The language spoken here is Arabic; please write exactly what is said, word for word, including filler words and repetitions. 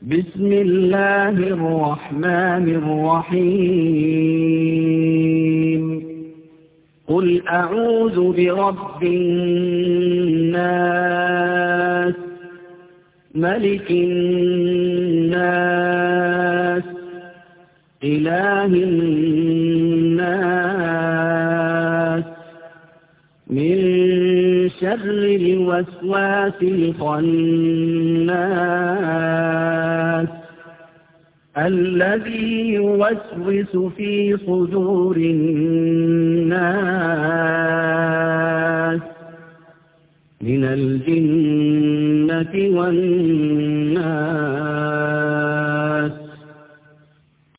بسم الله الرحمن الرحيم قل أعوذ برب الناس ملك الناس إله الناس من شر الوسواس الخناس الذي يوسوس في صدور الناس من الجنة والناس.